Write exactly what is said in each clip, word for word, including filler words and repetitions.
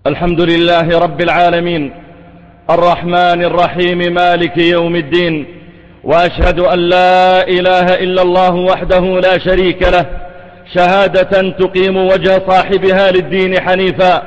الحمد لله رب العالمين الرحمن الرحيم مالك يوم الدين، وأشهد أن لا إله إلا الله وحده لا شريك له، شهادة تقيم وجه صاحبها للدين حنيفا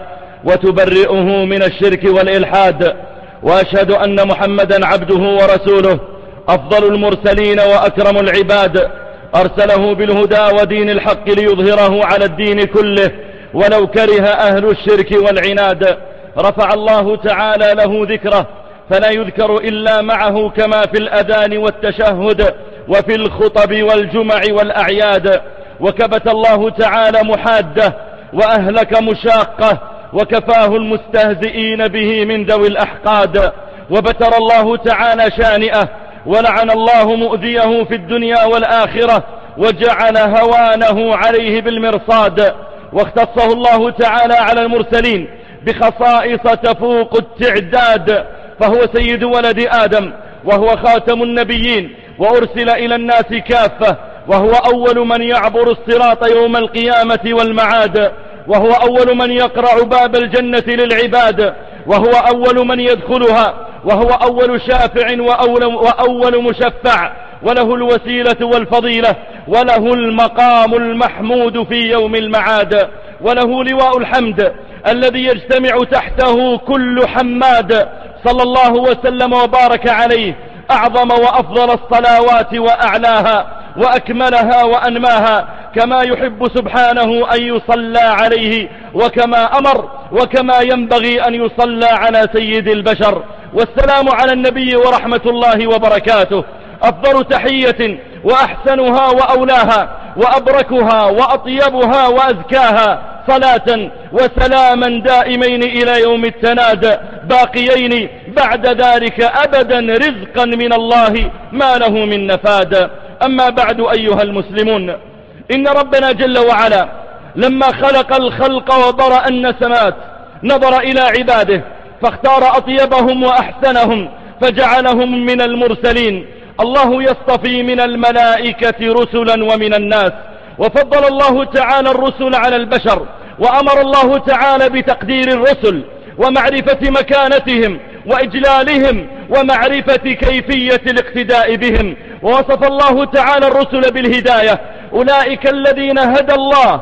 وتبرئه من الشرك والإلحاد. وأشهد أن محمدا عبده ورسوله، أفضل المرسلين وأكرم العباد، أرسله بالهدى ودين الحق ليظهره على الدين كله ولو كره أهل الشرك والعناد. رفع الله تعالى له ذكره فلا يذكر إلا معه كما في الأذان والتشهد وفي الخطب والجمع والأعياد. وكبت الله تعالى محاده وأهلك مشاقه، وكفاه المستهزئين به من ذوي الأحقاد. وبتر الله تعالى شانئه، ولعن الله مؤذيه في الدنيا والآخرة، وجعل هوانه عليه بالمرصاد. واختصه الله تعالى على المرسلين بخصائص تفوق التعداد، فهو سيد ولد آدم، وهو خاتم النبيين، وأرسل إلى الناس كافة، وهو أول من يعبر الصراط يوم القيامة والمعاد، وهو أول من يقرع باب الجنة للعباد، وهو أول من يدخلها، وهو أول شافع وأول, وأول مشفع، وله الوسيلة والفضيلة، وله المقام المحمود في يوم المعاد، وله لواء الحمد الذي يجتمع تحته كل حماد. صلى الله وسلم وبارك عليه، أعظم وأفضل الصلوات وأعلاها وأكملها وأنماها، كما يحب سبحانه أن يصلى عليه، وكما أمر وكما ينبغي أن يصلى على سيد البشر. والسلام على النبي ورحمة الله وبركاته، أفضل تحية وأحسنها وأولاها وأبركها وأطيبها وأزكاها، صلاة وسلاما دائمين إلى يوم التناد، باقيين بعد ذلك أبدا، رزقا من الله ما له من نفاد. أما بعد أيها المسلمون، إن ربنا جل وعلا لما خلق الخلق وبرأ النسمات نظر إلى عباده فاختار أطيبهم وأحسنهم فجعلهم من المرسلين. الله يصطفي من الملائكة رسلا ومن الناس، وفضل الله تعالى الرسل على البشر، وأمر الله تعالى بتقدير الرسل ومعرفة مكانتهم وإجلالهم ومعرفة كيفية الاقتداء بهم. ووصف الله تعالى الرسل بالهداية، أولئك الذين هدى الله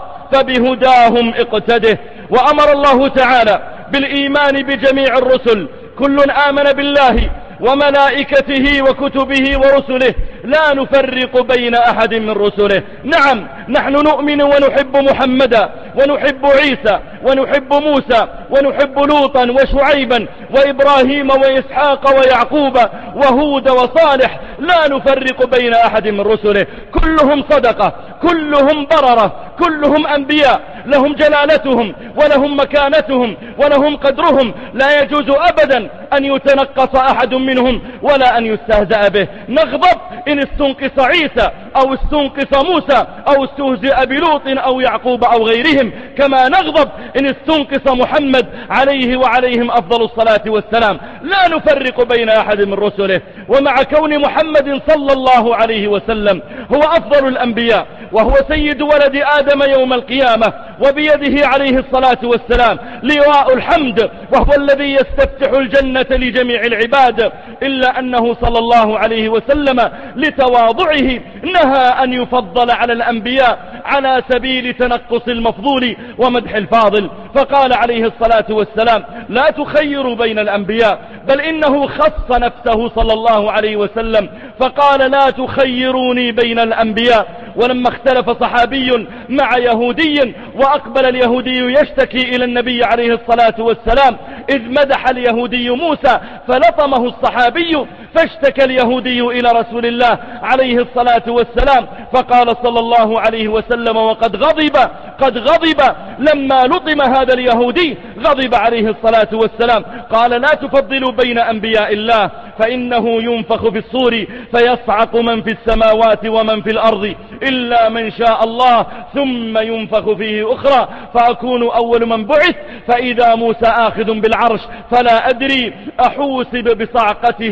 فبهداهم اقتده. وأمر الله تعالى بالإيمان بجميع الرسل، كل آمن بالله وملائكته وكتبه ورسله، لا نفرق بين أحد من رسله. نعم، نحن نؤمن ونحب محمدا ونحب عيسى ونحب موسى ونحب لوطا وشعيبا وإبراهيم وإسحاق ويعقوب وهود وصالح، لا نفرق بين أحد من رسله، كلهم صدقة، كلهم بررة، كلهم أنبياء، لهم جلالتهم ولهم مكانتهم ولهم قدرهم، لا يجوز أبدا أن يتنقص أحد منهم ولا أن يستهزأ به. نغضب إن استنقص عيسى أو استنقص موسى أو استهزئ بلوط أو يعقوب أو غيرهم، كما نغضب إن استنقص محمد عليه وعليهم أفضل الصلاة والسلام. لا نفرق بين أحد من رسله. ومع كون محمد صلى الله عليه وسلم هو أفضل الأنبياء وهو سيد ولد آدم يوم القيامة، وبيده عليه الصلاة والسلام لواء الحمد، وهو الذي يستفتح الجنة لجميع العباد، إلا أنه صلى الله عليه وسلم لتواضعه نهى أن يفضل على الأنبياء على سبيل تنقص المفضول ومدح الفاضل، فقال عليه الصلاة والسلام: لا تخيروا بين الأنبياء، بل إنه خص نفسه صلى الله عليه وسلم فقال: لا تخيروني بين الأنبياء. ولما اختلف صحابي مع يهودي وأقبل اليهودي يشتكي إلى النبي عليه الصلاة والسلام، إذ مدح اليهودي موسى فلطمه الصحابي، فاشتكى اليهودي إلى رسول الله عليه الصلاة والسلام، فقال صلى الله عليه وسلم وقد غضب قد غضب لما لطم هذا اليهودي، غضب عليه الصلاة والسلام، قال: لا تفضلوا بين أنبياء الله، فإنه ينفخ في الصور فيصعق من في السماوات ومن في الأرض إلا من شاء الله، ثم ينفخ فيه أخرى فأكون أول من بعث، فإذا موسى آخذ بالعرش فلا أدري أحوسب بصعقته يوم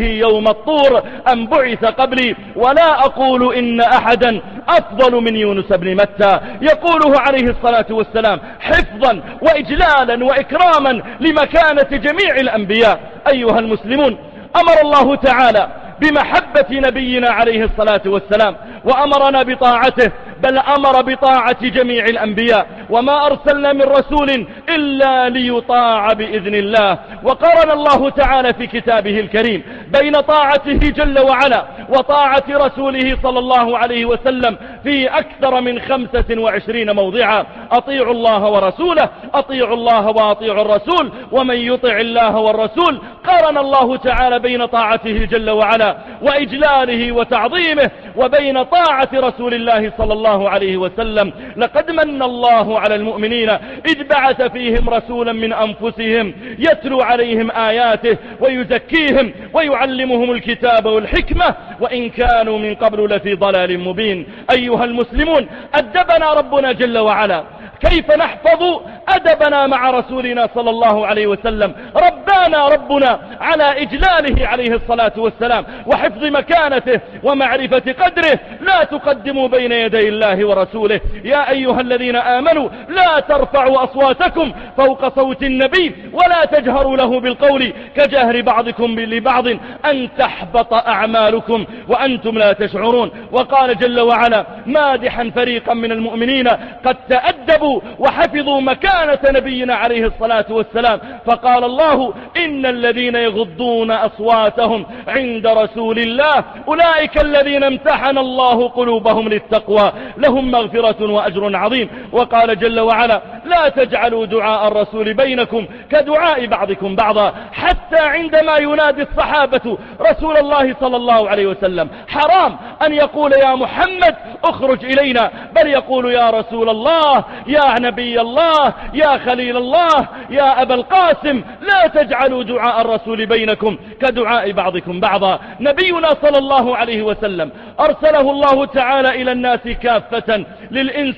الطور أم بعث قبلي، ولا أقول إن أحدا أفضل من يونس بن متى، يقوله عليه الصلاة والسلام حفظا وإجلالا وإكراما لمكانة جميع الأنبياء. أيها المسلمون، أمر الله تعالى بمحبة نبينا عليه الصلاة والسلام، وأمرنا بطاعته، بل أمر بطاعة جميع الأنبياء، وما أرسلنا من رسول إلا ليطاع بإذن الله. وقرن الله تعالى في كتابه الكريم بين طاعته جل وعلا وطاعة رسوله صلى الله عليه وسلم في أكثر من خمسة وعشرين موضعا. أطيعوا الله ورسوله، أطيعوا الله وأطيعوا الرسول، ومن يطع الله والرسول. قرن الله تعالى بين طاعته جل وعلا وإجلاله وتعظيمه وبين طاعة رسول الله صلى الله عليه وسلم. لقد من الله على المؤمنين إذ بعث فيهم رسولا من أنفسهم يتلو عليهم آياته ويزكيهم ويعلمهم الكتاب والحكمة وإن كانوا من قبل لفي ضلال مبين. أيها المسلمون، أدبنا ربنا جل وعلا كيف نحفظ أدبنا مع رسولنا صلى الله عليه وسلم. ربنا ربنا على إجلاله عليه الصلاة والسلام وحفظ مكانته ومعرفة قدره. لا تقدموا بين يدي الله ورسوله. يا أيها الذين آمنوا لا ترفعوا أصواتكم فوق صوت النبي ولا تجهروا له بالقول كجهر بعضكم لبعض أن تحبط أعمالكم وأنتم لا تشعرون. وقال جل وعلا مادحا فريقا من المؤمنين قد تأدبوا وحفظوا مكانة نبينا عليه الصلاة والسلام، فقال الله إن الذين يغضون أصواتهم عند رسول الله أولئك الذين امتحن الله قلوبهم للتقوى لهم مغفرة وأجر عظيم. وقال جل وعلا لا تجعلوا دعاء الرسول بينكم كدعاء بعضكم بعضا، حتى عندما ينادي الصحابة رسول الله صلى الله عليه وسلم حرام أن يقول يا محمد اخرج إلينا، بل يقول يا رسول الله، يا نبي الله، يا خليل الله، يا أبا القاسم. لا تجعلوا دعاء الرسول بينكم كدعاء بعضكم بعضا. نبينا صلى الله عليه وسلم أرسله الله تعالى إلى الناس كافة للإنس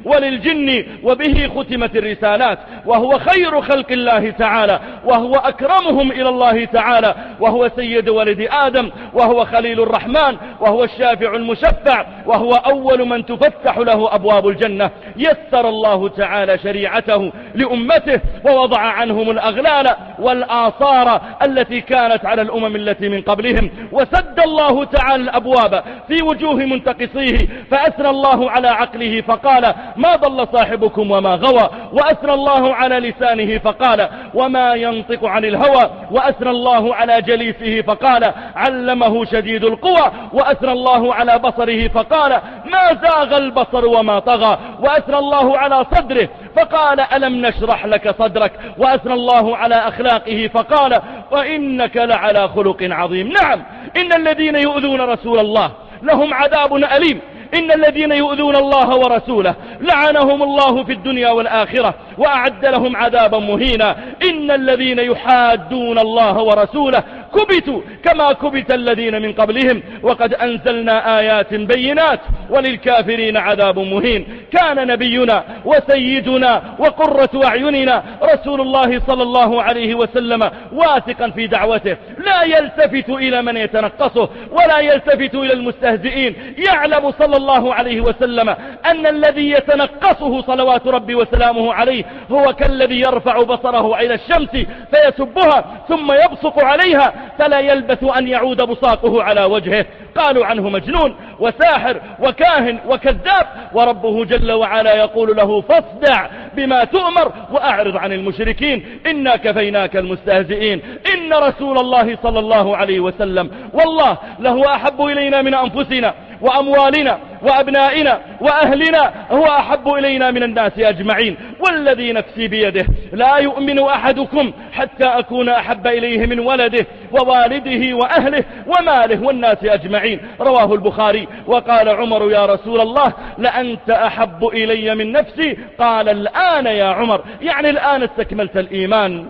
وللجن، وبه ختمت الرسالات، وهو خير خلق الله تعالى، وهو أكرمهم إلى الله تعالى، وهو سيد ولد آدم، وهو خليل الرحمن، وهو الشافع المشفع، وهو أول من تفتح له أبواب الجنة. يسر الله تعالى شريعته لأمته ووضع عنهم الأغلال والآثار التي كانت على الأمم التي من قبلهم، وسد الله تعالى الأبواب في وجوه منتقصيه، فأثنى الله على عقله فقال ما ضل صاحبكم وما غوى، وأثنى الله على لسانه فقال وما ينطق عن الهوى، وأثنى الله على جليسه فقال علمه شديد القوى، وأثنى الله على بصره فقال ما زاغ البصر وما طغى، وأثنى الله على صدره فقال ألم نشرح لك صدرك، وأثنى الله على أخلاقه فقال وإنك لعلى خلق عظيم. نعم، إن الذين يؤذون رسول الله لهم عذاب أليم، إن الذين يؤذون الله ورسوله لعنهم الله في الدنيا والآخرة وأعد لهم عذابا مهينا. إن الذين يحادون الله ورسوله كبتوا كما كبت الذين من قبلهم وقد أنزلنا آيات بينات وللكافرين عذاب مهين. كان نبينا وسيدنا وقرة أعيننا رسول الله صلى الله عليه وسلم واثقا في دعوته، لا يلتفت إلى من يتنقصه ولا يلتفت إلى المستهزئين. يعلم صلى الله عليه وسلم أن الذي يتنقصه صلوات ربي وسلامه عليه هو كالذي يرفع بصره إلى الشمس فيسبها ثم يبصق عليها فلا يلبث أن يعود بصاقه على وجهه. قالوا عنه مجنون وساحر وكاهن وكذاب، وربه جل وعلا يقول له فاصدع بما تؤمر وأعرض عن المشركين إنا كفيناك المستهزئين. إن رسول الله صلى الله عليه وسلم والله له أحب إلينا من أنفسنا وأموالنا وأبنائنا وأهلنا، هو أحب إلينا من الناس أجمعين، والذي نفسي بيده لا يؤمن أحدكم حتى أكون أحب إليه من ولده ووالده وأهله وماله والناس أجمعين. رواه البخاري. وقال عمر يا رسول الله لأنت أحب إلي من نفسي، قال الآن يا عمر، يعني الآن استكملت الإيمان.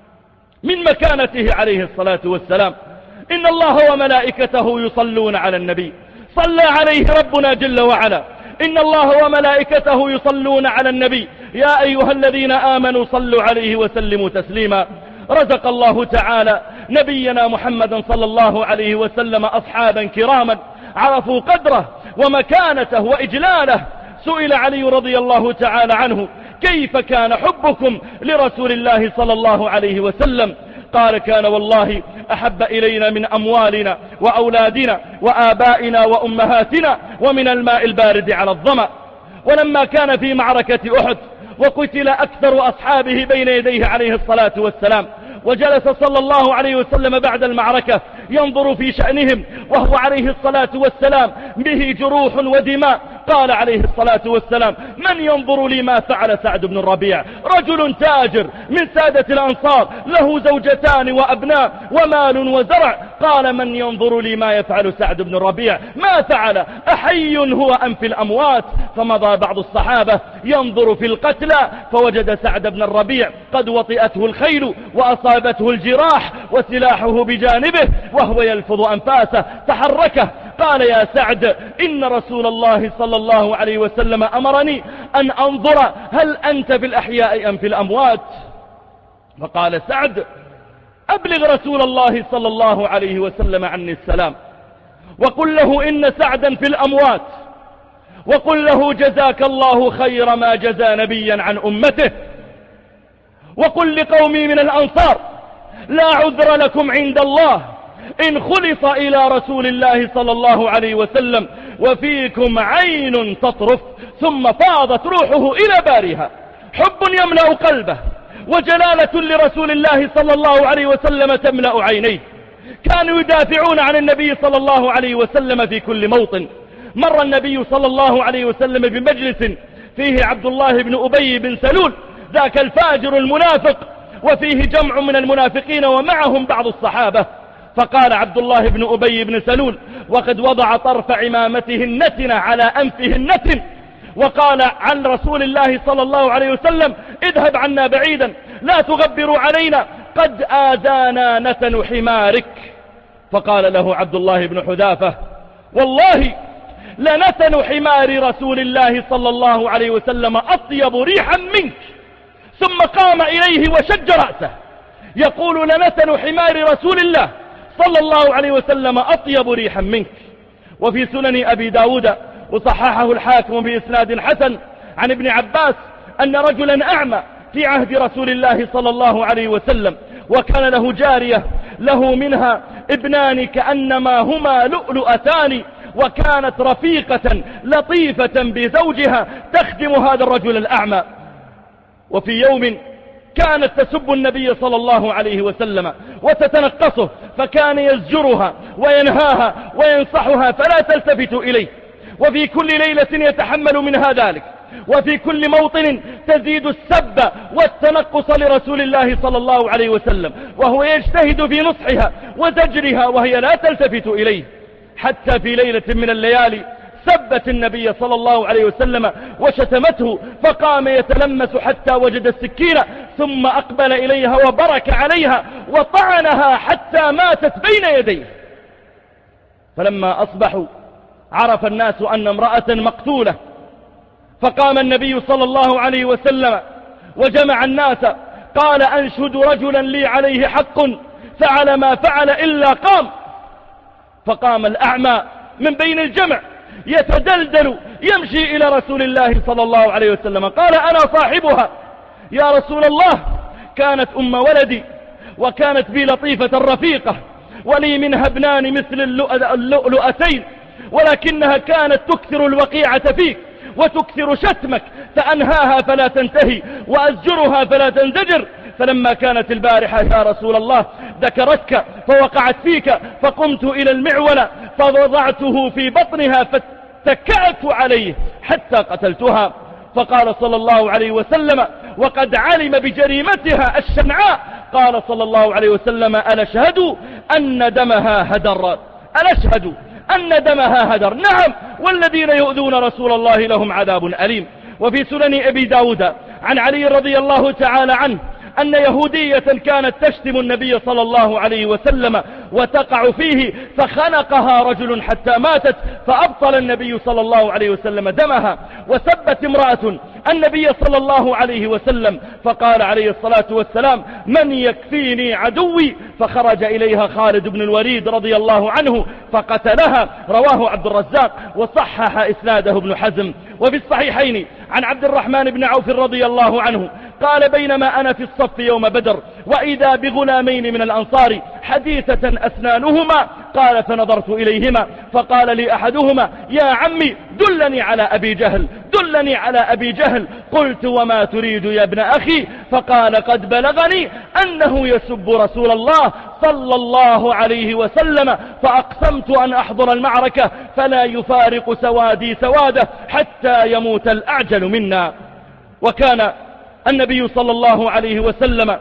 من مكانته عليه الصلاة والسلام إن الله وملائكته يصلون على النبي، صلى عليه ربنا جل وعلا. إن الله وملائكته يصلون على النبي يا أيها الذين آمنوا صلوا عليه وسلموا تسليما. رزق الله تعالى نبينا محمدا صلى الله عليه وسلم أصحابا كراما عرفوا قدره ومكانته وإجلاله. سئل علي رضي الله تعالى عنه: كيف كان حبكم لرسول الله صلى الله عليه وسلم؟ قال: كان والله أحب إلينا من أموالنا وأولادنا وآبائنا وأمهاتنا ومن الماء البارد على الظمأ. ولما كان في معركة أحد وقتل أكثر أصحابه بين يديه عليه الصلاة والسلام، وجلس صلى الله عليه وسلم بعد المعركة ينظر في شأنهم وهو عليه الصلاة والسلام به جروح ودماء، قال عليه الصلاة والسلام: من ينظر لي ما فعل سعد بن الربيع؟ رجل تاجر من سادة الأنصار له زوجتان وأبناء ومال وزرع. قال: من ينظر لي ما يفعل سعد بن الربيع؟ ما فعل؟ أحي هو أم في الأموات؟ فمضى بعض الصحابة ينظر في القتلى فوجد سعد بن الربيع قد وطئته الخيل وأصابته الجراح وسلاحه بجانبه وهو يلفظ أنفاسه، تحركه. قال: يا سعد، إن رسول الله صلى الله عليه وسلم أمرني أن أنظر هل أنت في الأحياء أم في الأموات. فقال سعد: أبلغ رسول الله صلى الله عليه وسلم عني السلام، وقل له إن سعدا في الأموات، وقل له جزاك الله خير ما جزى نبيا عن أمته، وقل لقومي من الأنصار: لا عذر لكم عند الله إن خلص إلى رسول الله صلى الله عليه وسلم وفيكم عين تطرف. ثم فاضت روحه إلى بارها، حب يملأ قلبه وجلالة لرسول الله صلى الله عليه وسلم تملأ عينيه. كانوا يدافعون عن النبي صلى الله عليه وسلم في كل موطن. مر النبي صلى الله عليه وسلم بمجلس فيه عبد الله بن أبي بن سلول ذاك الفاجر المنافق، وفيه جمع من المنافقين ومعهم بعض الصحابة. فقال عبد الله بن أبي بن سلول وقد وضع طرف عمامته النتنة على أنفه النتن، وقال عن رسول الله صلى الله عليه وسلم: اذهب عنا بعيدا لا تغبروا علينا، قد آذانا نتن حمارك. فقال له عبد الله بن حذافة: والله لنتن حمار رسول الله صلى الله عليه وسلم أطيب ريحا منك. ثم قام إليه وشج رأسه يقول: لنتن حمار رسول الله صلى الله عليه وسلم أطيب ريحا منك. وفي سنن أبي داود وصححه الحاكم بإسناد حسن عن ابن عباس أن رجلا أعمى في عهد رسول الله صلى الله عليه وسلم، وكان له جارية له منها ابنان كأنما هما لؤلؤتان، وكانت رفيقة لطيفة بزوجها تخدم هذا الرجل الأعمى. وفي يوم كانت تسب النبي صلى الله عليه وسلم وتتنقصه، فكان يزجرها وينهاها وينصحها فلا تلتفت إليه. وفي كل ليلة يتحمل منها ذلك، وفي كل موطن تزيد السب والتنقص لرسول الله صلى الله عليه وسلم، وهو يجتهد في نصحها وزجرها وهي لا تلتفت إليه. حتى في ليلة من الليالي سبت النبي صلى الله عليه وسلم وشتمته، فقام يتلمس حتى وجد السكينة، ثم أقبل إليها وبرك عليها وطعنها حتى ماتت بين يديه. فلما أصبحوا عرف الناس أن امرأة مقتولة، فقام النبي صلى الله عليه وسلم وجمع الناس، قال: أنشد رجلا لي عليه حق فعل ما فعل إلا قام. فقام الأعمى من بين الجمع يتدلدل يمشي إلى رسول الله صلى الله عليه وسلم، قال: أنا صاحبها يا رسول الله، كانت أم ولدي وكانت بي لطيفة رفيقة، ولي منها ابنان مثل اللؤلؤتين، ولكنها كانت تكثر الوقيعة فيك وتكثر شتمك، فأنهاها فلا تنتهي وأزجرها فلا تنزجر. فلما كانت البارحة يا رسول الله ذكرتك فوقعت فيك، فقمت إلى المعولة فوضعته في بطنها فاتكأت عليه حتى قتلتها. فقال صلى الله عليه وسلم وقد علم بجريمتها الشنعاء، قال صلى الله عليه وسلم: ألا اشهد أن دمها هدر، ألا اشهد أن دمها هدر. نعم، والذين يؤذون رسول الله لهم عذاب أليم. وفي سنن أبي داود عن علي رضي الله تعالى عنه أن يهودية كانت تشتم النبي صلى الله عليه وسلم وتقع فيه فخنقها رجل حتى ماتت، فأبطل النبي صلى الله عليه وسلم دمها. وسبت امرأة النبي صلى الله عليه وسلم، فقال عليه الصلاة والسلام: من يكفيني عدوي؟ فخرج إليها خالد بن الوليد رضي الله عنه فقتلها. رواه عبد الرزاق وصحح إسناده ابن حزم. وفي الصحيحين عن عبد الرحمن بن عوف رضي الله عنه قال: بينما أنا في الصف يوم بدر وإذا بغلامين من الأنصار حديثة أسنانهما، قال: فنظرت إليهما فقال لي أحدهما: يا عمي دلني على أبي جهل، دلني على أبي جهل. قلت: وما تريد يا ابن أخي؟ فقال: قد بلغني أنه يسب رسول الله صلى الله عليه وسلم، فأقسمت أن أحضر المعركة فلا يفارق سوادي سواده حتى يموت الأعجل منا. وكان النبي صلى الله عليه وسلم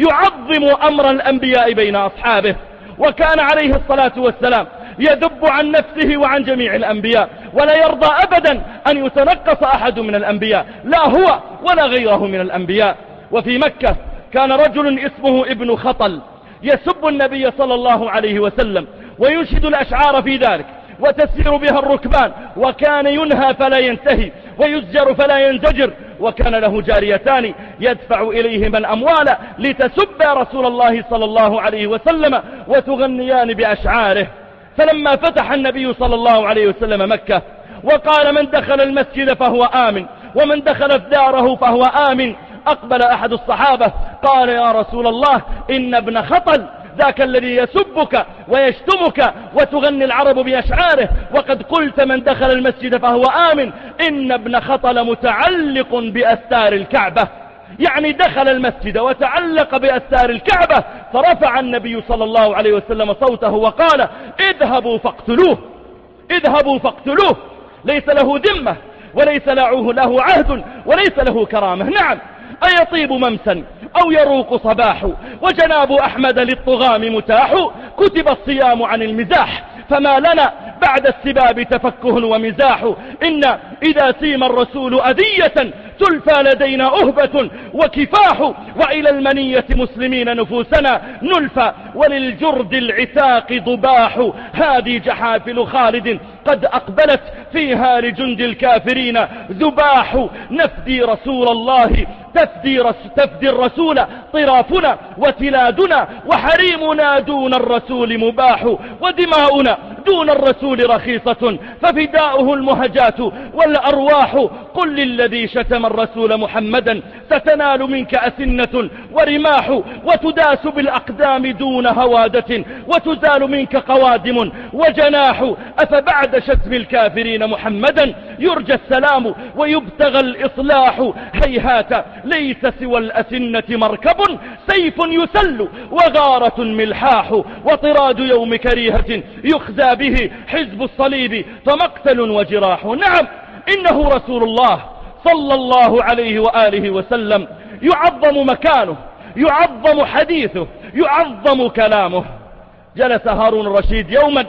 يعظم أمر الأنبياء بين أصحابه، وكان عليه الصلاة والسلام يذب عن نفسه وعن جميع الأنبياء، ولا يرضى أبدا أن يتنقص أحد من الأنبياء، لا هو ولا غيره من الأنبياء. وفي مكة كان رجل اسمه ابن خطل يسب النبي صلى الله عليه وسلم وينشد الأشعار في ذلك وتسير بها الركبان، وكان ينهى فلا ينتهي ويزجر فلا ينزجر. وكان له جاريتان يدفع إليهما الأموال لتسب رسول الله صلى الله عليه وسلم وتغنيان بأشعاره. فلما فتح النبي صلى الله عليه وسلم مكة وقال: من دخل المسجد فهو آمن ومن دخل داره فهو آمن، أقبل أحد الصحابة قال: يا رسول الله، إن ابن خطل ذاك الذي يسبك ويشتمك وتغني العرب بأشعاره، وقد قلت من دخل المسجد فهو آمن. إن ابن خطل متعلق بأستار الكعبة، يعني دخل المسجد وتعلق بأستار الكعبة. فرفع النبي صلى الله عليه وسلم صوته وقال: اذهبوا فاقتلوه، اذهبوا فاقتلوه، ليس له ذمة وليس له عهد وليس له كرامة. نعم، أيطيب ممسا أو يروق صباح، وجناب أحمد للطغام متاح. كتب الصيام عن المزاح، فما لنا بعد السباب تفكه ومزاح. إن إذا سيم الرسول أذية تلفى لدينا أهبة وكفاح، وإلى المنية مسلمين نفوسنا نلفى، وللجرد العتاق ضباح. هذه جحافل خالد قد أقبلت فيها لجند الكافرين ذباح. نفدي رسول الله تفدي, رس تفدي الرسول طرافنا وتلادنا، وحريمنا دون الرسول مباح، ودماؤنا دون الرسول رخيصة، ففداؤه المهجات والأرواح. قل للذي شتم الرسول محمدا ستنال منك أسنة ورماح، وتداس بالأقدام دون هوادة، وتزال منك قوادم وجناح. أفبعد شتم الكافرين محمدا يرجى السلام ويبتغى الإصلاح؟ هيهات ليس سوى الأسنة مركب سيف يسل وغارة ملحاح، وطراد يوم كريهة يخزى به حزب الصليب فمقتل وجراح. نعم، إنه رسول الله صلى الله عليه وآله وسلم، يعظم مكانه، يعظم حديثه، يعظم كلامه. جلس هارون الرشيد يوما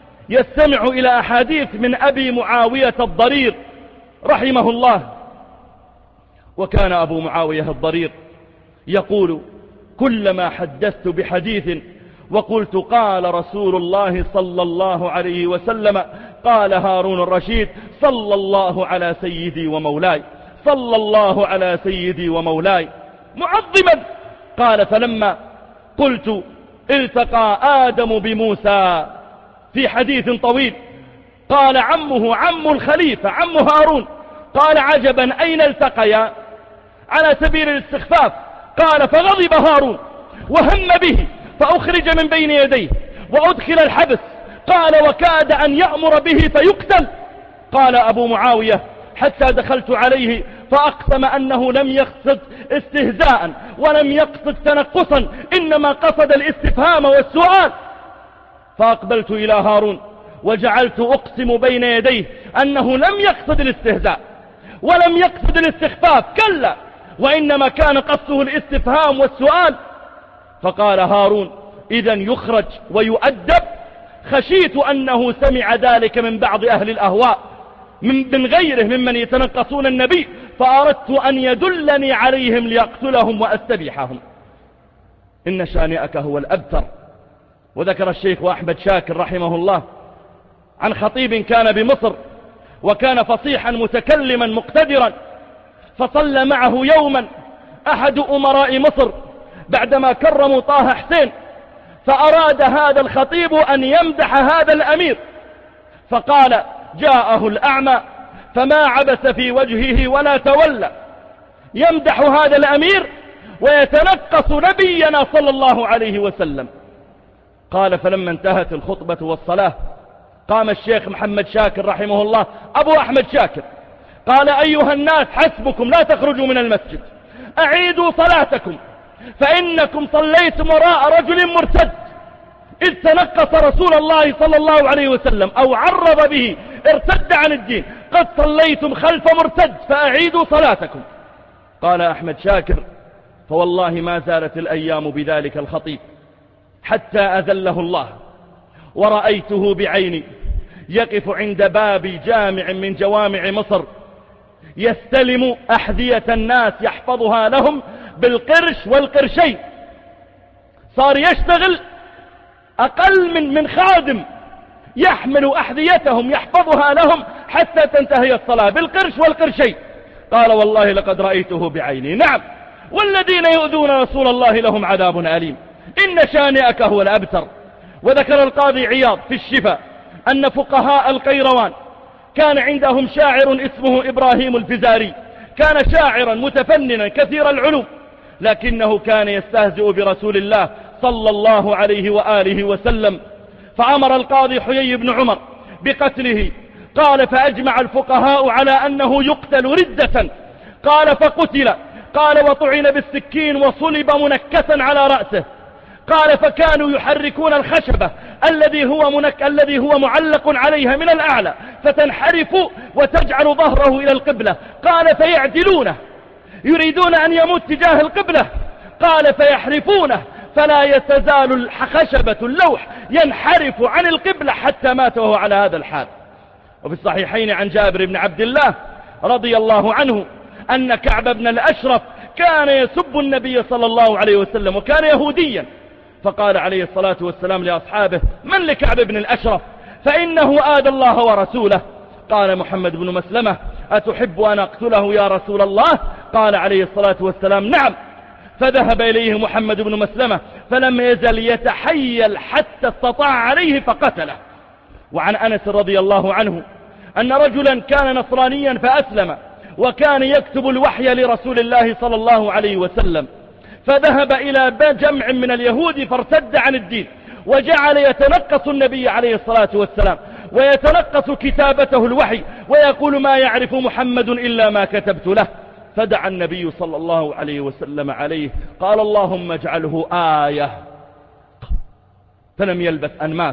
يستمع إلى أحاديث من أبي معاوية الضرير رحمه الله. وكان أبو معاوية الضرير يقول: كلما حدثت بحديث وقلت قال رسول الله صلى الله عليه وسلم، قال هارون الرشيد: صلى الله على سيدي ومولاي، صلى الله على سيدي ومولاي، معظما. قال: فلما قلت التقى آدم بموسى في حديث طويل، قال عمه عم الخليفة عم هارون، قال: عجبا أين التقيا؟ على سبيل الاستخفاف. قال: فغضب هارون وهم به فأخرج من بين يديه وأدخل الحبس. قال: وكاد أن يأمر به فيقتل. قال أبو معاوية: حتى دخلت عليه فأقسم أنه لم يقصد استهزاء ولم يقصد تنقصا، إنما قصد الاستفهام والسؤال. فأقبلت إلى هارون وجعلت أقسم بين يديه أنه لم يقصد الاستهزاء ولم يقصد الاستخفاف، كلا، وإنما كان قصده الاستفهام والسؤال. فقال هارون: إذن يخرج ويؤدب. خشيت أنه سمع ذلك من بعض أهل الأهواء من غيره ممن يتنقصون النبي، فأردت أن يدلني عليهم ليقتلهم وأستبيحهم. إن شانئك هو الأبتر. وذكر الشيخ أحمد شاكر رحمه الله عن خطيب كان بمصر وكان فصيحا متكلما مقتدرا، فصلى معه يوما أحد أمراء مصر بعدما كرموا طه حسين، فأراد هذا الخطيب أن يمدح هذا الأمير، فقال جاءه الأعمى فما عبس في وجهه ولا تولى، يمدح هذا الأمير ويتنقص نبينا صلى الله عليه وسلم. قال فلما انتهت الخطبة والصلاة قام الشيخ محمد شاكر رحمه الله أبو أحمد شاكر قال أيها الناس حسبكم لا تخرجوا من المسجد، أعيدوا صلاتكم فإنكم صليتم وراء رجل مرتد، إذ تنقص رسول الله صلى الله عليه وسلم أو عرض به ارتد عن الدين، قد صليتم خلف مرتد فأعيدوا صلاتكم. قال أحمد شاكر فوالله ما زالت الأيام بذلك الخطيب حتى أذله الله، ورأيته بعيني يقف عند باب جامع من جوامع مصر يستلم أحذية الناس يحفظها لهم بالقرش والقرشين، صار يشتغل أقل من من خادم يحمل أحذيتهم يحفظها لهم حتى تنتهي الصلاة بالقرش والقرشين. قال والله لقد رأيته بعيني. نعم، والذين يؤذون رسول الله لهم عذاب أليم، إن شانئك هو الأبتر. وذكر القاضي عياض في الشفاء أن فقهاء القيروان كان عندهم شاعر اسمه إبراهيم الفزاري، كان شاعرا متفننا كثير العلوم، لكنه كان يستهزئ برسول الله صلى الله عليه وآله وسلم، فأمر القاضي حيي بن عمر بقتله. قال فأجمع الفقهاء على أنه يقتل ردة. قال فقتل. قال وطعن بالسكين وصلب منكسا على رأسه. قال فكانوا يحركون الخشبة الذي هو منك الذي هو معلق عليها من الأعلى فتنحرف وتجعل ظهره إلى القبلة. قال فيعدلونه، يريدون أن يموت تجاه القبلة. قال فيحرفونه فلا يتزال خشبة اللوح ينحرف عن القبلة حتى مات وهو على هذا الحال. وفي الصحيحين عن جابر بن عبد الله رضي الله عنه أن كعب بن الأشرف كان يسب النبي صلى الله عليه وسلم وكان يهوديا، فقال عليه الصلاة والسلام لأصحابه من لكعب بن الأشرف فإنه آذى الله ورسوله. قال محمد بن مسلمة أتحب أن أقتله يا رسول الله؟ قال عليه الصلاة والسلام نعم. فذهب إليه محمد بن مسلمة فلم يزل يتحيل حتى استطاع عليه فقتله. وعن أنس رضي الله عنه أن رجلا كان نصرانيا فأسلم وكان يكتب الوحي لرسول الله صلى الله عليه وسلم، فذهب إلى جمع من اليهود فارتد عن الدين وجعل يتنقص النبي عليه الصلاة والسلام ويتنقص كتابته الوحي ويقول ما يعرف محمد إلا ما كتبت له. فدعا النبي صلى الله عليه وسلم عليه قال اللهم اجعله آية، فلم يلبث أن مات.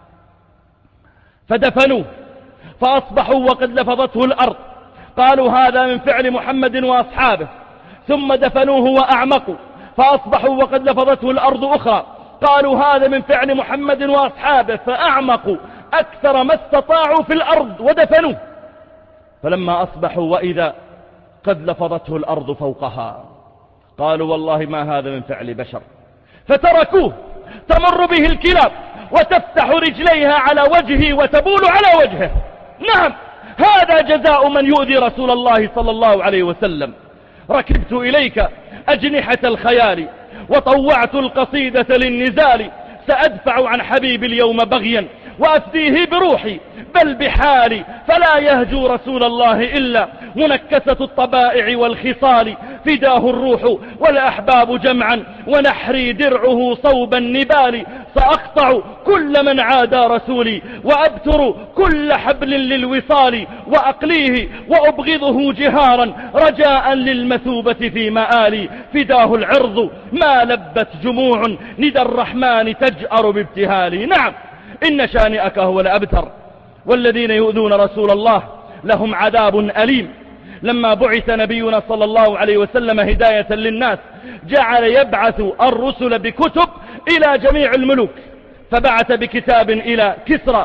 فدفنوه فأصبحوا وقد لفظته الأرض، قالوا هذا من فعل محمد وأصحابه. ثم دفنوه وأعمقوا فأصبحوا وقد لفظته الأرض أخرى، قالوا هذا من فعل محمد وأصحابه، فأعمقوا أكثر ما استطاعوا في الأرض ودفنوه. فلما أصبحوا وإذا قد لفظته الأرض فوقها، قالوا والله ما هذا من فعل بشر، فتركوه تمر به الكلاب وتفتح رجليها على وجهه وتبول على وجهه. نعم، هذا جزاء من يؤذي رسول الله صلى الله عليه وسلم. ركبت إليك أجنحة الخيال وطوعت القصيدة للنزال، سأدفع عن حبيب اليوم بغيا وأفديه بروحي بل بحالي، فلا يهجو رسول الله إلا منكسة الطبائع والخصال، فداه الروح والأحباب جمعا ونحري درعه صوب النبال، سأقطع كل من عادى رسولي وأبتر كل حبل للوصال، وأقليه وأبغضه جهارا رجاء للمثوبة في مآلي، فداه العرض ما لبت جموع ندى الرحمن تجأر بابتهالي. نعم، إن شانئك هو الأبتر، والذين يؤذون رسول الله لهم عذاب أليم. لما بعث نبينا صلى الله عليه وسلم هداية للناس جعل يبعث الرسل بكتب إلى جميع الملوك، فبعث بكتاب إلى كسرى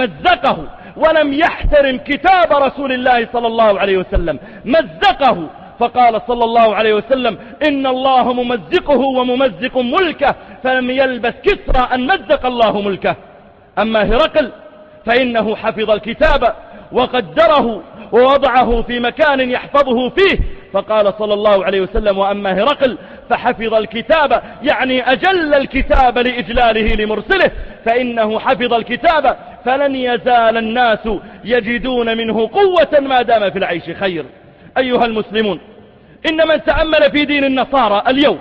فمزقه ولم يحترم كتاب رسول الله صلى الله عليه وسلم، مزقه فقال صلى الله عليه وسلم إن الله ممزقه وممزق ملكه، فلم يلبث كسرى أن مزق الله ملكه. أما هرقل فإنه حفظ الكتاب وقدره ووضعه في مكان يحفظه فيه، فقال صلى الله عليه وسلم وأما هرقل فحفظ الكتاب، يعني أجل الكتاب لإجلاله لمرسله، فإنه حفظ الكتاب فلن يزال الناس يجدون منه قوة ما دام في العيش خير. أيها المسلمون، إن من تأمل في دين النصارى اليوم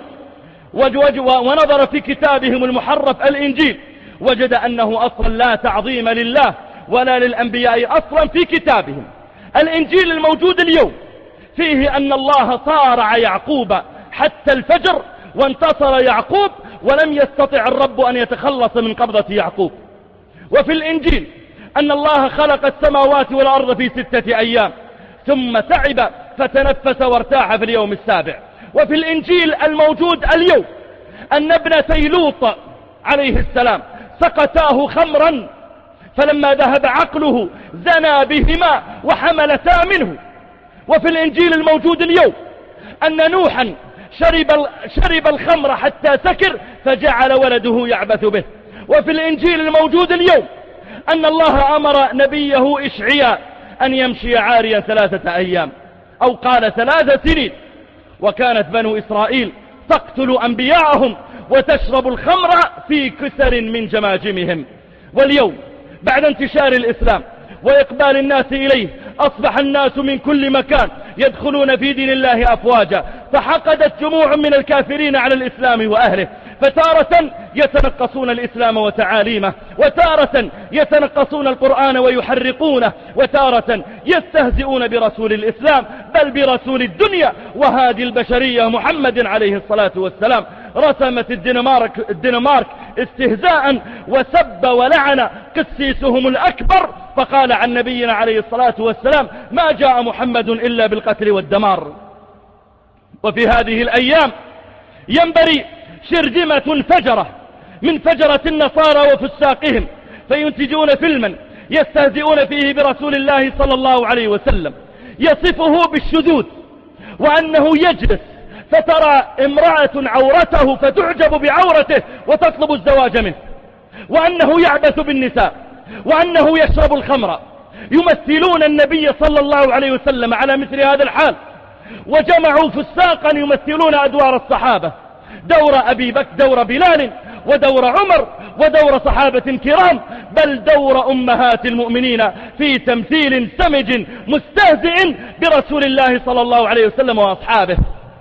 ونظر في كتابهم المحرف الإنجيل وجد أنه أصلا لا تعظيم لله ولا للأنبياء أصلا في كتابهم. الإنجيل الموجود اليوم فيه أن الله صارع يعقوب حتى الفجر وانتصر يعقوب ولم يستطع الرب أن يتخلص من قبضة يعقوب. وفي الإنجيل أن الله خلق السماوات والأرض في ستة أيام ثم تعب فتنفس وارتاح في اليوم السابع. وفي الإنجيل الموجود اليوم أن ابنتي لوط عليه السلام سقتاه خمرا فلما ذهب عقله زنى بهما وحملتا منه. وفي الإنجيل الموجود اليوم أن نوحا شرب, شرب الخمر حتى سكر فجعل ولده يعبث به. وفي الإنجيل الموجود اليوم أن الله أمر نبيه إشعياء أن يمشي عاريا ثلاثة أيام أو قال ثلاث سنين. وكانت بنو إسرائيل تقتل أنبياءهم وتشرب الخمر في كسر من جماجمهم. واليوم بعد انتشار الإسلام وإقبال الناس إليه أصبح الناس من كل مكان يدخلون في دين الله أفواجا، فحقدت جموع من الكافرين على الإسلام وأهله، فتارة يتنقصون الإسلام وتعاليمه، وتارة يتنقصون القرآن ويحرقونه، وتارة يستهزئون برسول الإسلام بل برسول الدنيا وهادي البشرية محمد عليه الصلاة والسلام. رسمت الدنمارك, الدنمارك استهزاء وسب ولعن قسيسهم الأكبر، فقال عن نبينا عليه الصلاة والسلام ما جاء محمد إلا بالقتل والدمار. وفي هذه الأيام ينبري شرذمة فجرة من فجرة النصارى وفساقهم فينتجون فيلما يستهزئون فيه برسول الله صلى الله عليه وسلم، يصفه بالشذوذ وأنه يجلس فترى امرأة عورته فتعجب بعورته وتطلب الزواج منه، وأنه يعبث بالنساء، وأنه يشرب الخمر. يمثلون النبي صلى الله عليه وسلم على مثل هذا الحال، وجمعوا فساقا يمثلون أدوار الصحابة، دور أبي بكر، دور بلال، ودور عمر، ودور صحابة كرام، بل دور أمهات المؤمنين في تمثيل سمج مستهزئ برسول الله صلى الله عليه وسلم وأصحابه.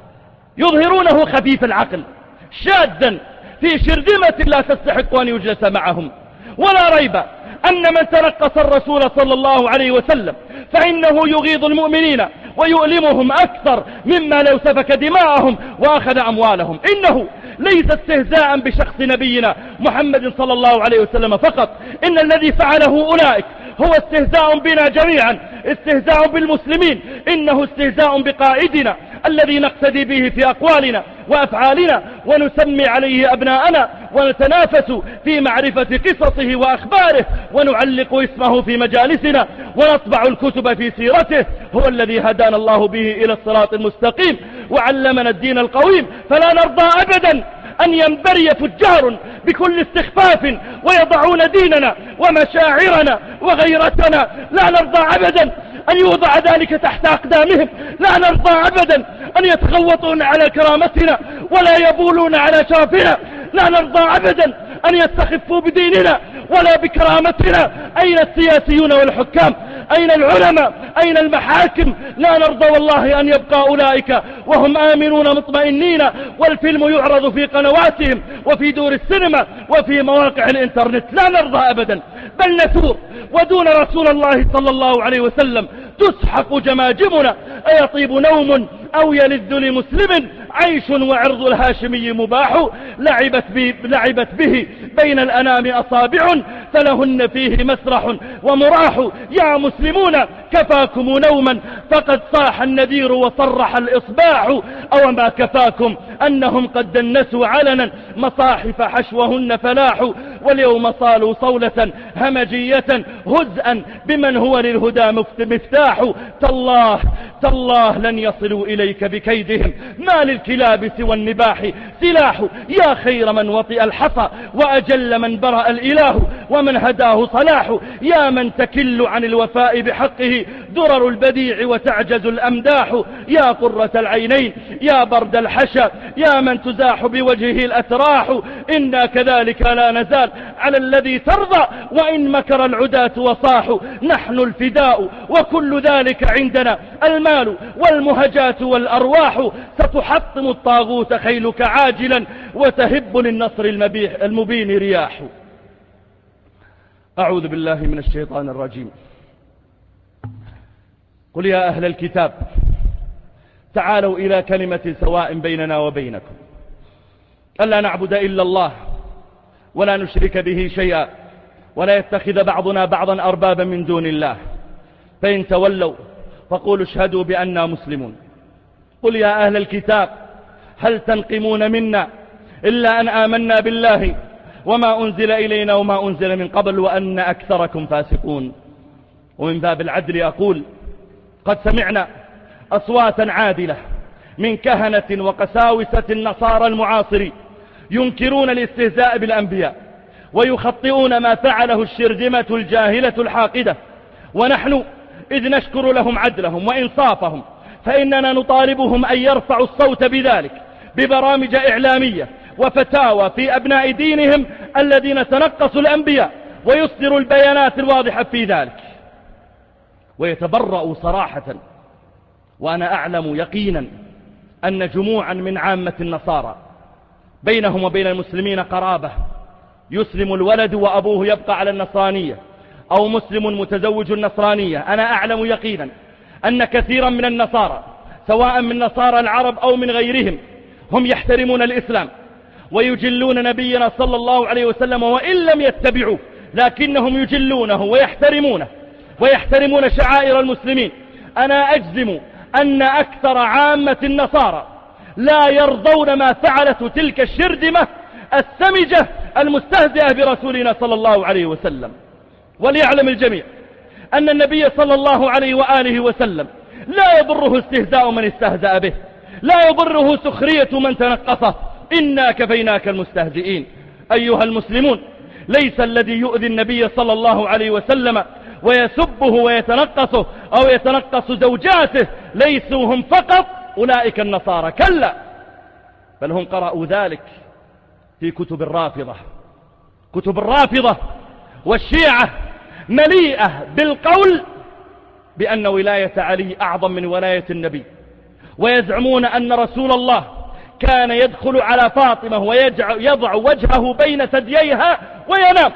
يظهرونه خفيف العقل شاذا في شرذمة لا تستحق أن يجلس معهم. ولا ريب أن من تنقص الرسول صلى الله عليه وسلم فإنه يغيظ المؤمنين ويؤلمهم أكثر مما لو سفك دماءهم وأخذ أموالهم. إنه ليس استهزاء بشخص نبينا محمد صلى الله عليه وسلم فقط، إن الذي فعله أولئك هو استهزاء بنا جميعا، استهزاء بالمسلمين، إنه استهزاء بقائدنا الذي نقتدي به في أقوالنا وأفعالنا ونسمي عليه أبناءنا ونتنافس في معرفة قصصه وأخباره ونعلق اسمه في مجالسنا ونطبع الكتب في سيرته. هو الذي هدانا الله به إلى الصراط المستقيم وعلمنا الدين القويم، فلا نرضى أبدا أن ينبري فجار بكل استخفاف ويضعون ديننا ومشاعرنا وغيرتنا. لا نرضى أبدا أن يوضع ذلك تحت أقدامهم، لا نرضى أبدا أن يتغوطون على كرامتنا ولا يبولون على شرفنا، لا نرضى أبدا أن يستخفوا بديننا ولا بكرامتنا. أين السياسيون والحكام؟ أين العلماء؟ أين المحاكم؟ لا نرضى والله أن يبقى أولئك وهم آمنون مطمئنين والفيلم يعرض في قنواتهم وفي دور السينما وفي مواقع الإنترنت. لا نرضى أبدا، بل نثور ودون رسول الله صلى الله عليه وسلم تسحق جماجمنا. أيطيب نوم أو يلذ لمسلم عيش وعرض الهاشمي مباح، لعبت به, لعبت به بين الأنام أصابع فلهن فيه مسرح ومراح. يا مسلمون كفاكم نوما فقد صاح النذير وصرح الإصباح، أو ما كفاكم أنهم قد دنسوا علنا مصاحف حشوهن فلاح، واليوم صالوا صولة همجية هزءا بمن هو للهدى مفتاح. تالله تالله لن يصلوا إليك بكيدهم، ما للكلاب سوى النباح سلاح. يا خير من وطئ الحصى وأجل من برأ الإله ومن هداه صلاح. يا من تكل عن الوفاء بحقه درر البديع وتعجز الأمداح. يا قرة العينين يا برد الحشا يا من تزاح بوجهه الأتراح. إنا كذلك لا نزال على الذي ترضى وإن مكر العداة وصاحوا. نحن الفداء وكل ذلك عندنا المال والمهجات والأرواح. ستحطم الطاغوت خيلك عاجلا وتهب للنصر المبين رياح. أعوذ بالله من الشيطان الرجيم. قل يا أهل الكتاب تعالوا إلى كلمة سواء بيننا وبينكم ألا نعبد إلا الله ولا نشرك به شيئا ولا يتخذ بعضنا بعضا أربابا من دون الله فإن تولوا فقولوا اشهدوا بأننا مسلمون. قل يا أهل الكتاب هل تنقمون منا إلا أن آمنا بالله وما أنزل إلينا وما أنزل من قبل وأن أكثركم فاسقون. ومن باب العدل أقول قد سمعنا أصواتا عادلة من كهنة وقساوسة النصارى المعاصرين ينكرون الاستهزاء بالأنبياء ويخطئون ما فعله الشرذمة الجاهلة الحاقدة، ونحن إذ نشكر لهم عدلهم وإنصافهم فإننا نطالبهم أن يرفعوا الصوت بذلك ببرامج إعلامية وفتاوى في أبناء دينهم الذين تنقصوا الأنبياء ويصدروا البيانات الواضحة في ذلك ويتبرأوا صراحة. وأنا أعلم يقينا أن جموعا من عامة النصارى بينهم وبين المسلمين قرابة، يسلم الولد وأبوه يبقى على النصرانية أو مسلم متزوج النصرانية. أنا أعلم يقينا أن كثيرا من النصارى سواء من نصارى العرب أو من غيرهم هم يحترمون الإسلام ويجلون نبينا صلى الله عليه وسلم وإن لم يتبعوه لكنهم يجلونه ويحترمونه ويحترمون شعائر المسلمين. أنا أجزم أن أكثر عامة النصارى لا يرضون ما فعلته تلك الشرذمة السمجة المستهزئة برسولنا صلى الله عليه وسلم. وليعلم الجميع أن النبي صلى الله عليه وآله وسلم لا يضره استهزاء من استهزأ به، لا يضره سخرية من تنقصه، إنا كفيناك المستهزئين. أيها المسلمون ليس الذي يؤذي النبي صلى الله عليه وسلم ويسبه ويتنقصه أو يتنقص زوجاته ليسوا هم فقط أولئك النصارى، كلا بل هم قرأوا ذلك في كتب الرافضة. كتب الرافضة والشيعة مليئة بالقول بأن ولاية علي أعظم من ولاية النبي، ويزعمون أن رسول الله كان يدخل على فاطمة ويضع وجهه بين ثدييها وينام،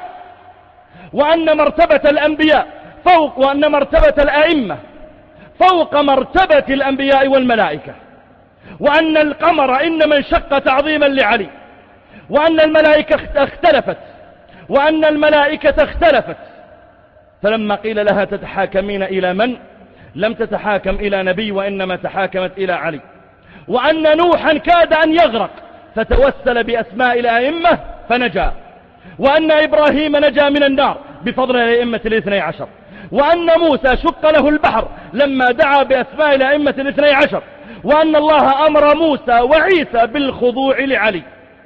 وأن مرتبة الأنبياء فوق وأن مرتبة الأئمة فوق مرتبة الأنبياء والملائكة، وأن القمر إنما انشق تعظيما لعلي، وأن الملائكة اختلفت وأن الملائكة اختلفت. فلما قيل لها تتحاكمين إلى من؟ لم تتحاكم إلى نبي وإنما تحاكمت إلى علي. وأن نوحا كاد أن يغرق فتوسل بأسماء الأئمة فنجا، وأن إبراهيم نجا من النار بفضل الأئمة الاثني عشر، وأن موسى شق له البحر لما دعا بأسماء الأئمة الاثني عشر، وأن الله أمر موسى وعيسى بالخضوع لعلي.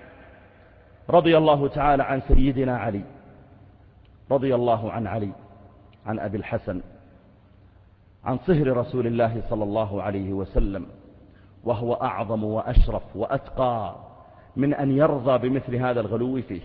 رضي الله تعالى عن سيدنا علي، رضي الله عن علي عن أبي الحسن عن صهر رسول الله صلى الله عليه وسلم، وهو أعظم وأشرف وأتقى من أن يرضى بمثل هذا الغلو فيه.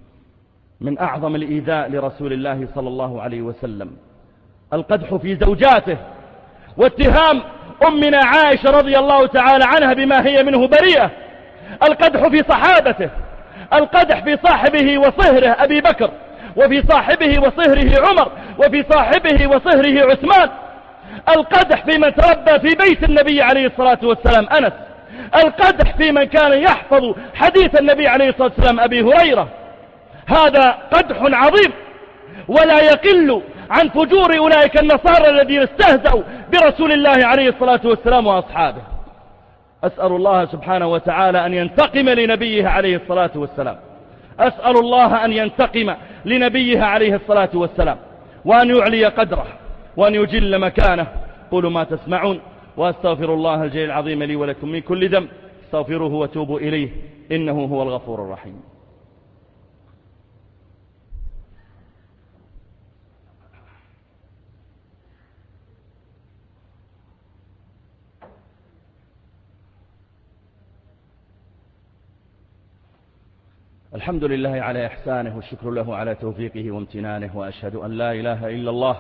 من أعظم الإيذاء لرسول الله صلى الله عليه وسلم القدح في زوجاته واتهام أمنا عائشة رضي الله تعالى عنها بما هي منه بريئة، القدح في صحابته، القدح في صاحبه وصهره أبي بكر، وفي صاحبه وصهره عمر، وفي صاحبه وصهره عثمان، القدح في من تربى في بيت النبي عليه الصلاة والسلام أنس، القدح في من كان يحفظ حديث النبي عليه الصلاة والسلام أبي هريرة. هذا قدح عظيم ولا يقل عن فجور أولئك النصارى الذين استهزأوا برسول الله عليه الصلاة والسلام وأصحابه. أسأل الله سبحانه وتعالى أن ينتقم لنبيه عليه الصلاة والسلام، أسأل الله أن ينتقم لنبيها عليه الصلاة والسلام، وأن يعلي قدره، وأن يجل مكانه. قولوا ما تسمعون، وأستغفر الله الجليل العظيم لي ولكم من كل ذنب، استغفروه وتوبوا إليه، إنه هو الغفور الرحيم. الحمد لله على إحسانه، والشكر له على توفيقه وامتنانه، وأشهد أن لا إله إلا الله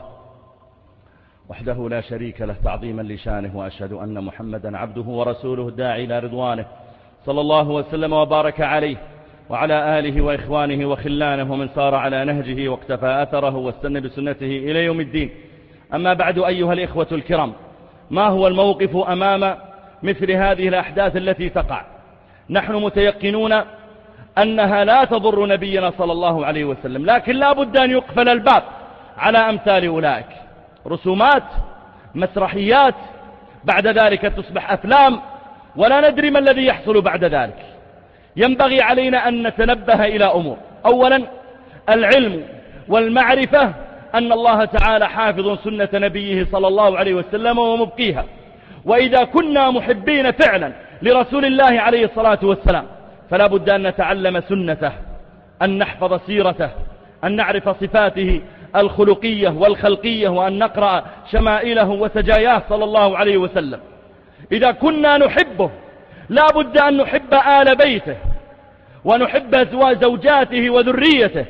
وحده لا شريك له تعظيما لشانه، وأشهد أن محمدا عبده ورسوله الداعي إلى رضوانه، صلى الله وسلم وبارك عليه وعلى آله وإخوانه وخلانه ومن سار على نهجه واقتفى أثره واستنى بسنته إلى يوم الدين. أما بعد، أيها الإخوة الكرام، ما هو الموقف أمام مثل هذه الأحداث التي تقع؟ نحن متيقنون أنها لا تضر نبينا صلى الله عليه وسلم، لكن لا بد أن يقفل الباب على أمثال أولئك. رسومات، مسرحيات، بعد ذلك تصبح أفلام، ولا ندري ما الذي يحصل بعد ذلك. ينبغي علينا أن نتنبه إلى أمور. أولا، العلم والمعرفة أن الله تعالى حافظ سنة نبيه صلى الله عليه وسلم ومبقيها. وإذا كنا محبين فعلا لرسول الله عليه الصلاة والسلام فلا بد أن نتعلم سنته، أن نحفظ سيرته، أن نعرف صفاته الخلقية والخلقية، وأن نقرأ شمائله وسجاياه صلى الله عليه وسلم. إذا كنا نحبه لا بد أن نحب آل بيته، ونحب زوجاته وذريته،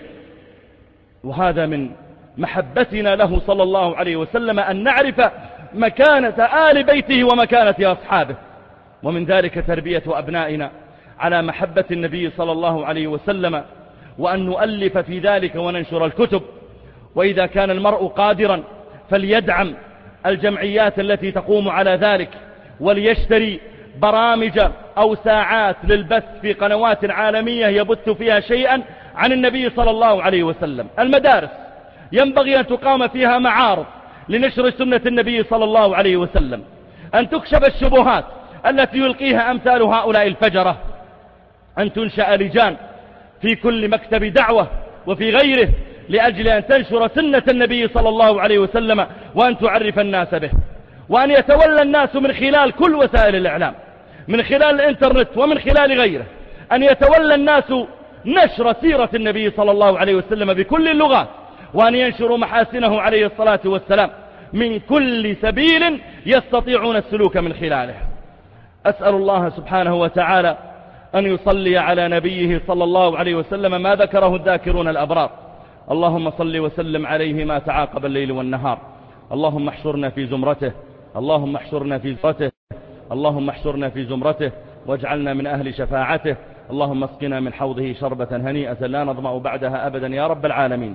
وهذا من محبتنا له صلى الله عليه وسلم أن نعرف مكانة آل بيته ومكانة أصحابه. ومن ذلك تربية أبنائنا على محبة النبي صلى الله عليه وسلم، وأن نؤلف في ذلك وننشر الكتب. وإذا كان المرء قادرا فليدعم الجمعيات التي تقوم على ذلك، وليشتري برامج أو ساعات للبث في قنوات عالمية يبث فيها شيئا عن النبي صلى الله عليه وسلم. المدارس ينبغي أن تقام فيها معارض لنشر سنة النبي صلى الله عليه وسلم، أن تكشف الشبهات التي يلقيها أمثال هؤلاء الفجرة، أن تنشأ لجان في كل مكتب دعوة وفي غيره لأجل أن تنشر سنة النبي صلى الله عليه وسلم، وأن تعرف الناس به، وأن يتولى الناس من خلال كل وسائل الإعلام، من خلال الإنترنت ومن خلال غيره، أن يتولى الناس نشر سيرة النبي صلى الله عليه وسلم بكل اللغات، وأن ينشروا محاسنه عليه الصلاة والسلام من كل سبيل يستطيعون السلوك من خلاله. أسأل الله سبحانه وتعالى أن يصلي على نبيه صلى الله عليه وسلم ما ذكره الذاكرون الأبرار. اللهم صل وسلم عليه ما تعاقب الليل والنهار. اللهم احشرنا في زمرته، اللهم احشرنا في زمرته، اللهم احشرنا في زمرته، واجعلنا من أهل شفاعته. اللهم اسقنا من حوضه شربة هنيئة لا نظمأ بعدها أبدا يا رب العالمين.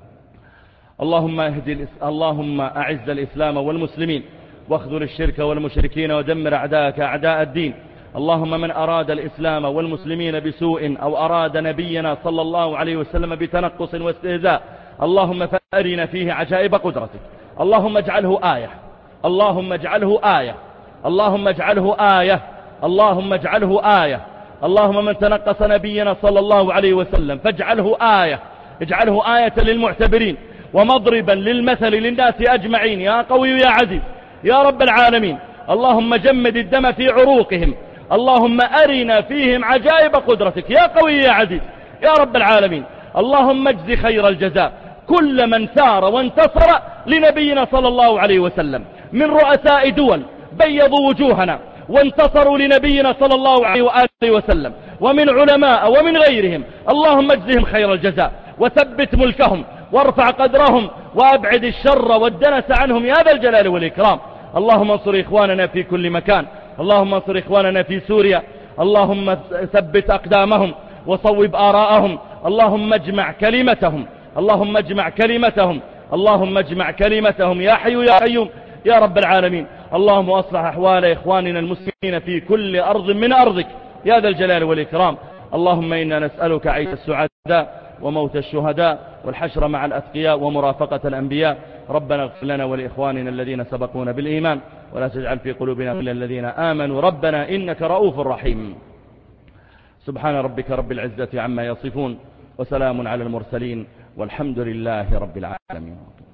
اللهم اهدي الإس... اللهم أعز الإسلام والمسلمين، واخذل الشرك والمشركين، ودمر أعداءك أعداء الدين. اللهم من أراد الإسلام والمسلمين بسوء، أو أراد نبينا صلى الله عليه وسلم بتنقص واستهزاء، اللهم فأرنا فيه عجائب قدرتك. اللهم اجعله آية، اللهم اجعله آية، اللهم اجعله آية، اللهم اجعله آية. اللهم من تنقص نبينا صلى الله عليه وسلم فاجعله آية، اجعله آية للمعتبرين، ومضربا للمثل للناس أجمعين يا قوي يا عزيز يا رب العالمين. اللهم جمد الدم في عروقهم، اللهم أرنا فيهم عجائب قدرتك يا قوي يا عزيز يا رب العالمين. اللهم اجزي خير الجزاء كل من سار وانتصر لنبينا صلى الله عليه وسلم، من رؤساء دول بيضوا وجوهنا وانتصروا لنبينا صلى الله عليه وآله وسلم، ومن علماء ومن غيرهم. اللهم اجزهم خير الجزاء، وثبت ملكهم، وارفع قدرهم، وأبعد الشر والدنس عنهم يا ذا الجلال والإكرام. اللهم انصر إخواننا في كل مكان، اللهم انصر إخواننا في سوريا، اللهم ثبت أقدامهم وصوب آراءهم، اللهم اجمع كلمتهم، اللهم اجمع كلمتهم، اللهم اجمع كلمتهم يا حي يا قيوم يا رب العالمين. اللهم أصلح أحوال إخواننا المسلمين في كل أرض من أرضك يا ذا الجلال والإكرام. اللهم إنا نسألك عيش السعداء وموت الشهداء والحشر مع الأتقياء ومرافقة الأنبياء. ربنا اغفر لنا ولإخواننا الذين سبقونا بالإيمان، ولا تجعل في قلوبنا غلا للذين آمنوا ربنا إنك رؤوف رحيم. سبحان ربك رب العزة عما يصفون، وسلام على المرسلين والحمد لله رب العالمين.